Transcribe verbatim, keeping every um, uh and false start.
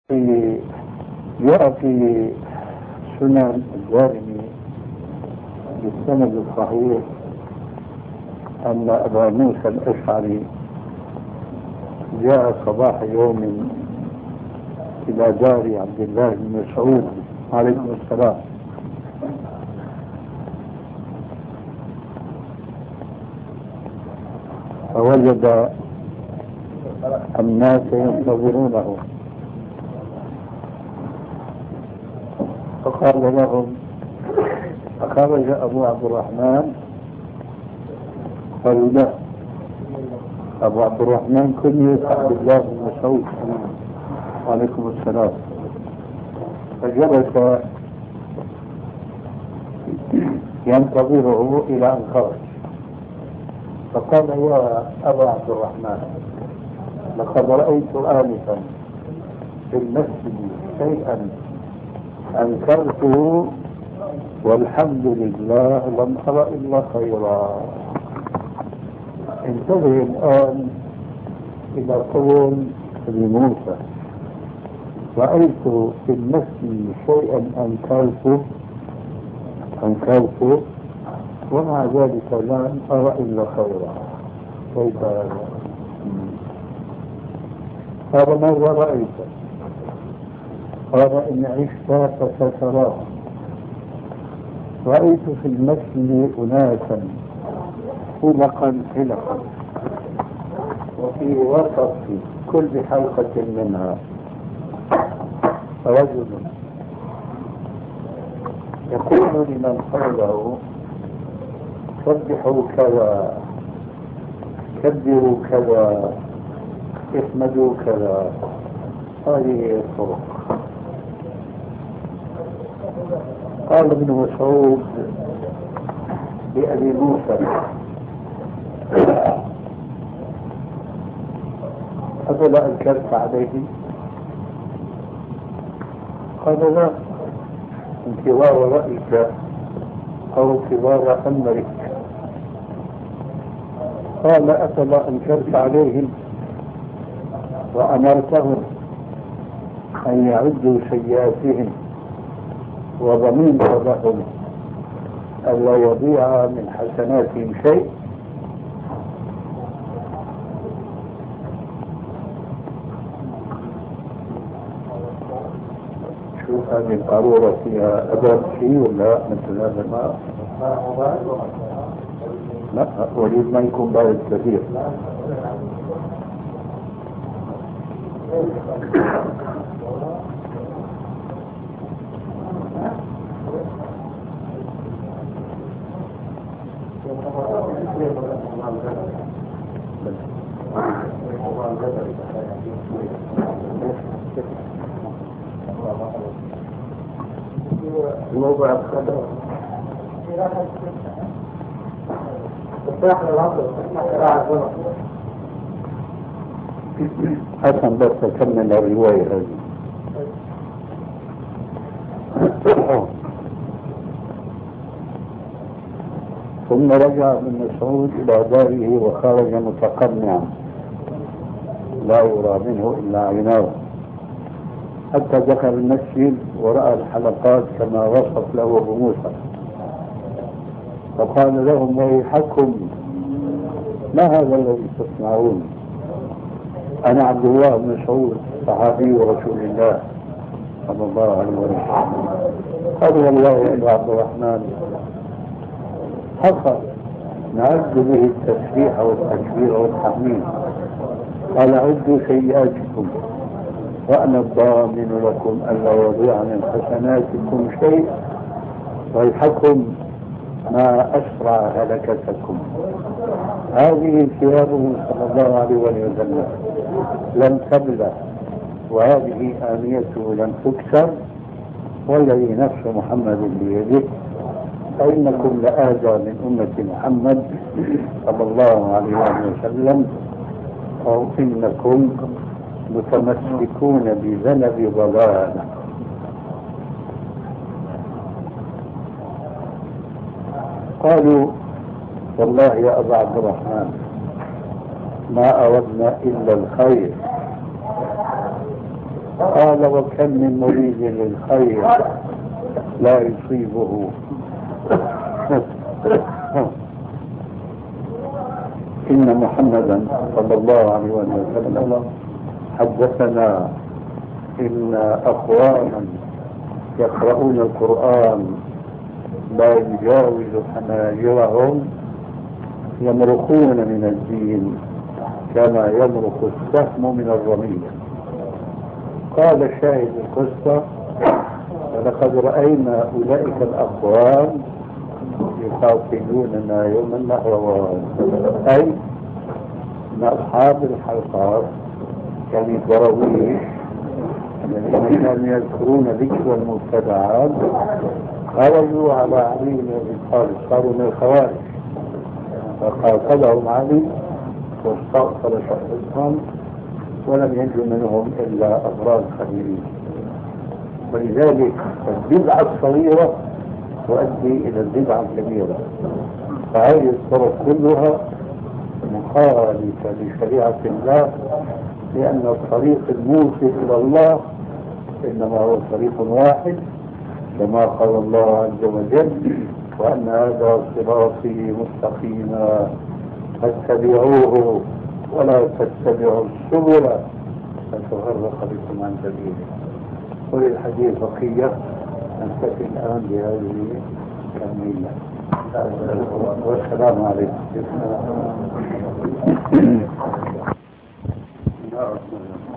في جاء في سنن الدارمي بالسند الصحيح أن أبا موسى الأشعري جاء صباح يوم إلى دار عبد الله بن مسعود عليكم السلام، فوجد الناس ينتظرونه فقال لهم، فخرج أبو عبد الرحمن قالوا لا، أبو عبد الرحمن كنية عبد الله بن مسعود عليكم السلام، فجلس ينتظره إلى أن خرج، فقال يا أبا عبد الرحمن لقد رأيت آنفا في المسجد شيئا أنكرته والحمد لله لم أرى إلا خيرا. انتبه الآن إلى قول ابن موسى، رأيت في المسجد شيئا أنكرته أنكرته ومع ذلك لم أرى إلا خيرا. كيف هذا؟ هذا ماذا رأيت؟ قال إن عشت فستراه. رأيت في المسجد أناسا خلقا خلقا وفي وسط كل حلقة منها رجل يقول لمن حوله سبحوا كذا، كبروا كذا، احمدوا كذا. هذه الطرق. قال ابن مسعود لأبي موسى أفلا أنكرت عليه؟ قال لا، انتظار رأيك أو انتظار أمرك. قال أفلا أنكرت عليهم وأمرتهم أن يعدوا سيئاتهم وضمنت لهم ألا يضيع من حسناتهم شيء؟ شوف هذه القارورة فيها أدب شيء ولا مثل هذا؟ ما لا، أريد ما يكون بارد كثير. الموضوع الخبر حسن بس أكمل الرواية هذه. ثم رجع ابن مسعود إلى داره وخرج متقنعا لا يرى منه إلا عيناه، حتى دخل المسجد ورأى الحلقات كما وصف له أبو موسى، فقال لهم ويحكم ما هذا الذي تصنعون؟ أنا عبد الله بن مسعود صحابي رسول الله صلى الله عليه وسلم. قال والله يا عبد الرحمن حصل نعد به التسبيح والتكبير والتحميد. قال عدوا سيئاتكم وأنا الضامن لكم ألا يضيع من حسناتكم شيء ويحكم ما أسرع هلكتكم. هذه ثيابه صلى الله عليه وسلم لم تبلى وهذه آنيته لم تكسر، والذي نفس محمد بيده فإنكم لآذى من أمة محمد صلى الله عليه وسلم، أو إنكم متمسكون بذنب ضلالة. قالوا والله يا أبا عبد الرحمن ما أردنا إلا الخير. قال وكم من مريد للخير لا يصيبه. إن محمدا صلى الله عليه وسلم حدثنا إن أقواما يقرؤون القرآن لا يجاوز حناجرهم يمرقون من الدين كما يمرق السهم من الرمية. قال شاهد القصة ولقد رأينا أولئك الأقوام يقاتلوننا يوم النهروان، أي من أصحاب الحلقات يعني الدراويش الذين كانوا يذكرون ذكر المبتدعات خرجوا على علي بن أبي طالب، صاروا من الخوارج فقاتلهم علي واستأصل شخصهم ولم ينجو منهم إلا أفراد قليلين. ولذلك البدعة الصغيرة تؤدي إلى البدعة الكبيرة، فهذه الطرق كلها مخالفة لشريعة الله، لأن الطريق الموصل إلى الله إنما هو طريق واحد كما قال الله عز وجل وأن هذا صراطي مستقيما فاتبعوه ولا تتبعوا السبل فتفرق بكم عن سبيله. وللحديث بقية نكتفي الآن بهذه الكمية. والسلام عليكم.